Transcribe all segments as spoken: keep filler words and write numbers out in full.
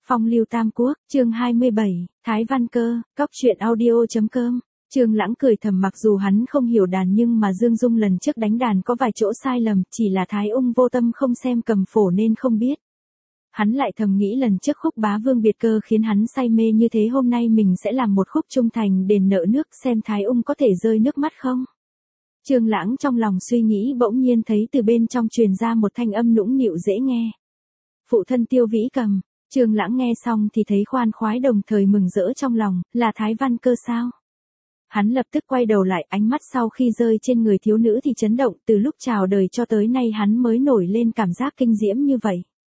Phong lưu tam quốc, chương hai mươi bảy, Thái Văn Cơ, cóc truyện audio.com. Trương Lãng cười thầm, mặc dù hắn không hiểu đàn nhưng mà Dương Dung lần trước đánh đàn có vài chỗ sai lầm, chỉ là Thái Ung vô tâm không xem cầm phổ nên không biết. Hắn lại thầm nghĩ lần trước khúc Bá Vương biệt cơ khiến hắn say mê như thế, hôm nay mình sẽ làm một khúc trung thành đền nợ nước, xem Thái Ung có thể rơi nước mắt không. Trương Lãng trong lòng suy nghĩ, bỗng nhiên thấy từ bên trong truyền ra một thanh âm nũng nịu dễ nghe. Phụ thân Tiêu Vĩ Cầm. Trương Lãng nghe xong thì thấy khoan khoái, đồng thời mừng rỡ trong lòng, là Thái Văn Cơ sao? Hắn lập tức quay đầu lại, ánh mắt sau khi rơi trên người thiếu nữ thì chấn động, từ lúc chào đời cho tới nay hắn mới nổi lên cảm giác kinh diễm như vậy.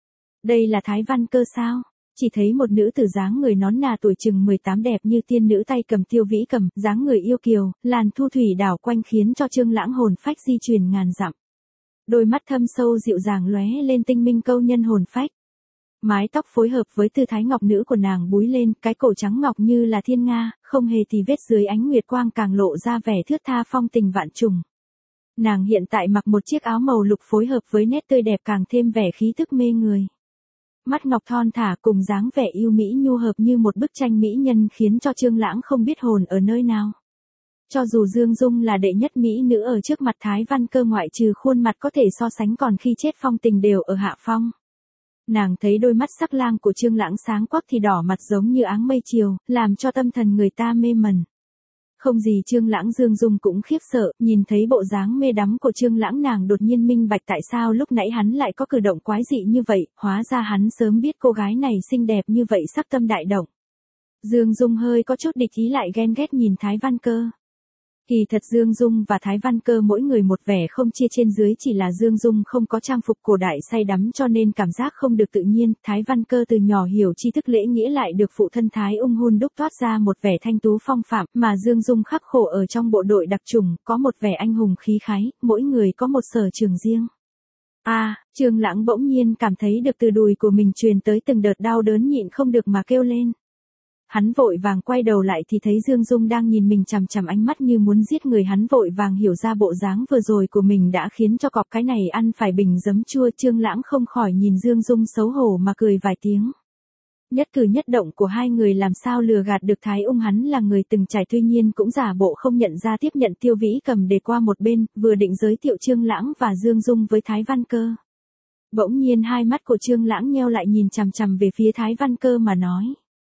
Đây là Thái Văn Cơ sao? Chỉ thấy một nữ tử dáng người nón nà tuổi chừng mười tám đẹp như tiên nữ, tay cầm Tiêu Vĩ Cầm, dáng người yêu kiều, làn thu thủy đảo quanh khiến cho Trương Lãng hồn phách di chuyển ngàn dặm. Đôi mắt thâm sâu dịu dàng lóe lên tinh minh câu nhân hồn phách. Mái tóc phối hợp với tư thái ngọc nữ của nàng búi lên, cái cổ trắng ngọc như là thiên nga, không hề tì vết, dưới ánh nguyệt quang càng lộ ra vẻ thướt tha phong tình vạn trùng. Nàng hiện tại mặc một chiếc áo màu lục phối hợp với nét tươi đẹp càng thêm vẻ khí thức mê người. Mắt ngọc thon thả cùng dáng vẻ yêu mỹ nhu hợp như một bức tranh mỹ nhân khiến cho Trương Lãng không biết hồn ở nơi nào. Cho dù Dương Dung là đệ nhất mỹ nữ ở trước mặt Thái Văn Cơ, ngoại trừ khuôn mặt có thể so sánh, còn khi chết phong tình đều ở hạ phong. Nàng thấy đôi mắt sắc lang của Trương Lãng sáng quắc thì đỏ mặt giống như áng mây chiều, làm cho tâm thần người ta mê mẩn. Không gì Trương Lãng, Dương Dung cũng khiếp sợ, nhìn thấy bộ dáng mê đắm của Trương Lãng, nàng đột nhiên minh bạch tại sao lúc nãy hắn lại có cử động quái dị như vậy, hóa ra hắn sớm biết cô gái này xinh đẹp như vậy, sắc tâm đại động. Dương Dung hơi có chút địch ý, lại ghen ghét nhìn Thái Văn Cơ. Kỳ thật Dương Dung và Thái Văn Cơ mỗi người một vẻ, không chia trên dưới, chỉ là Dương Dung không có trang phục cổ đại say đắm cho nên cảm giác không được tự nhiên, Thái Văn Cơ từ nhỏ hiểu tri thức lễ nghĩa, lại được phụ thân Thái Ung hun đúc toát ra một vẻ thanh tú phong phạm, mà Dương Dung khắc khổ ở trong bộ đội đặc chủng, có một vẻ anh hùng khí khái, mỗi người có một sở trường riêng. A, à, Trương Lãng bỗng nhiên cảm thấy được từ đùi của mình truyền tới từng đợt đau đớn, nhịn không được mà kêu lên. Hắn vội vàng quay đầu lại thì thấy Dương Dung đang nhìn mình chằm chằm, ánh mắt như muốn giết người. Hắn vội vàng hiểu ra bộ dáng vừa rồi của mình đã khiến cho cọp cái này ăn phải bình giấm chua. Trương Lãng không khỏi nhìn Dương Dung xấu hổ mà cười vài tiếng. Nhất cử nhất động của hai người làm sao lừa gạt được Thái Ung, hắn là người từng trải, tuy nhiên cũng giả bộ không nhận ra, tiếp nhận Tiêu Vĩ Cầm để qua một bên, vừa định giới thiệu Trương Lãng và Dương Dung với Thái Văn Cơ. Bỗng nhiên hai mắt của Trương Lãng nheo lại, nhìn chằm chằm về phía Thái Văn Cơ mà nói.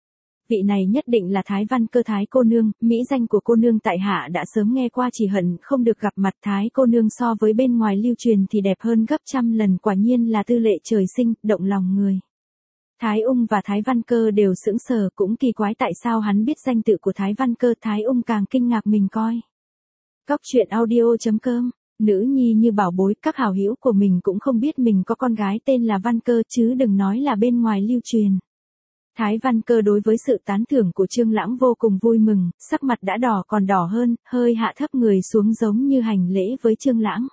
Vị này nhất định là Thái Văn Cơ Thái cô nương, mỹ danh của cô nương tại hạ đã sớm nghe qua, chỉ hận không được gặp mặt. Thái cô nương so với bên ngoài lưu truyền thì đẹp hơn gấp trăm lần, quả nhiên là tư lệ trời sinh, động lòng người. Thái Ung và Thái Văn Cơ đều sững sờ, cũng kỳ quái tại sao hắn biết danh tự của Thái Văn Cơ. Thái Ung càng kinh ngạc mình coi. Cóc truyện audio.com. Nữ nhi như bảo bối, các hảo hữu của mình cũng không biết mình có con gái tên là Văn Cơ, chứ đừng nói là bên ngoài lưu truyền. Thái Văn Cơ đối với sự tán thưởng của Trương Lãng vô cùng vui mừng, sắc mặt đã đỏ còn đỏ hơn, hơi hạ thấp người xuống giống như hành lễ với Trương Lãng.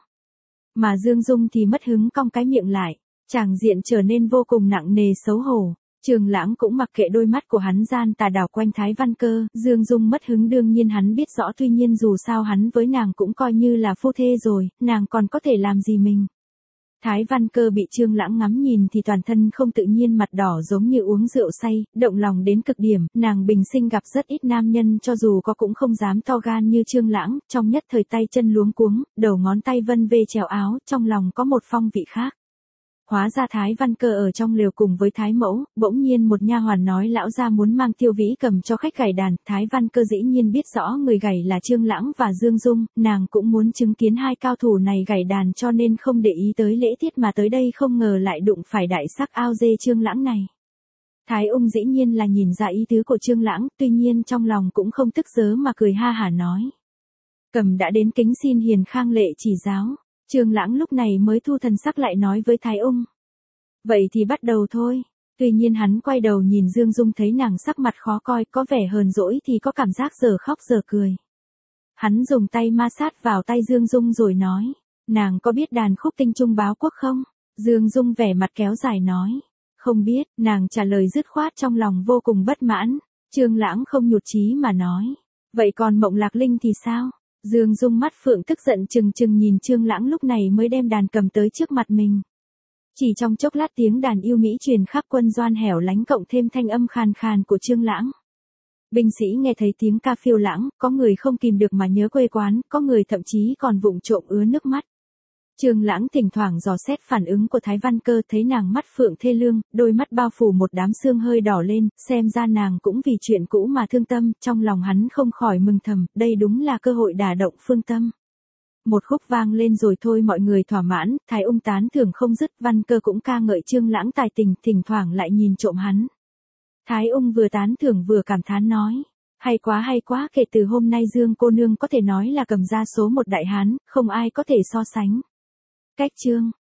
Mà Dương Dung thì mất hứng, cong cái miệng lại, tràng diện trở nên vô cùng nặng nề xấu hổ. Trương Lãng cũng mặc kệ đôi mắt của hắn gian tà đảo quanh Thái Văn Cơ. Dương Dung mất hứng đương nhiên hắn biết rõ, tuy nhiên dù sao hắn với nàng cũng coi như là phu thê rồi, nàng còn có thể làm gì mình. Thái Văn Cơ bị Trương Lãng ngắm nhìn thì toàn thân không tự nhiên, mặt đỏ giống như uống rượu say, động lòng đến cực điểm. Nàng bình sinh gặp rất ít nam nhân, cho dù có cũng không dám to gan như Trương Lãng, trong nhất thời tay chân luống cuống, đầu ngón tay vân vê trèo áo, trong lòng có một phong vị khác. Hóa ra Thái Văn Cơ ở trong lều cùng với Thái mẫu, bỗng nhiên một nha hoàn nói lão gia muốn mang Tiêu Vĩ Cầm cho khách gảy đàn. Thái Văn Cơ dĩ nhiên biết rõ người gảy là Trương Lãng và Dương Dung, nàng cũng muốn chứng kiến hai cao thủ này gảy đàn cho nên không để ý tới lễ tiết mà tới đây, không ngờ lại đụng phải đại sắc ao dê Trương Lãng này. Thái Ung dĩ nhiên là nhìn ra ý tứ của Trương Lãng, tuy nhiên trong lòng cũng không tức giớ mà cười ha hả nói. Cầm đã đến, kính xin hiền khang lệ chỉ giáo. Trương Lãng lúc này mới thu thần sắc lại nói với Thái Ung. Vậy thì bắt đầu thôi. Tuy nhiên hắn quay đầu nhìn Dương Dung, thấy nàng sắc mặt khó coi, có vẻ hờn dỗi thì có cảm giác giờ khóc giờ cười. Hắn dùng tay ma sát vào tay Dương Dung rồi nói. Nàng có biết đàn khúc Tinh Trung Báo Quốc không? Dương Dung vẻ mặt kéo dài nói. Không biết, nàng trả lời dứt khoát, trong lòng vô cùng bất mãn. Trương Lãng không nhụt chí mà nói. Vậy còn Mộng Lạc Linh thì sao? Dương Dung mắt phượng tức giận trừng trừng nhìn Trương Lãng, lúc này mới đem đàn cầm tới trước mặt mình. Chỉ trong chốc lát tiếng đàn yêu mỹ truyền khắp quân doanh hẻo lánh cộng thêm thanh âm khàn khàn của Trương Lãng. Binh sĩ nghe thấy tiếng ca phiêu lãng, có người không kìm được mà nhớ quê quán, có người thậm chí còn vụng trộm ứa nước mắt. Trương Lãng thỉnh thoảng dò xét phản ứng của Thái Văn Cơ, thấy nàng mắt phượng thê lương, đôi mắt bao phủ một đám sương hơi đỏ lên, xem ra nàng cũng vì chuyện cũ mà thương tâm, trong lòng hắn không khỏi mừng thầm, đây đúng là cơ hội đả động phương tâm. Một khúc vang lên rồi thôi mọi người thỏa mãn, Thái Ung tán thưởng không dứt, Văn Cơ cũng ca ngợi Trương Lãng tài tình, thỉnh thoảng lại nhìn trộm hắn. Thái Ung vừa tán thưởng vừa cảm thán nói, hay quá hay quá, kể từ hôm nay Dương cô nương có thể nói là cầm gia số một đại hán, không ai có thể so sánh. Cách chương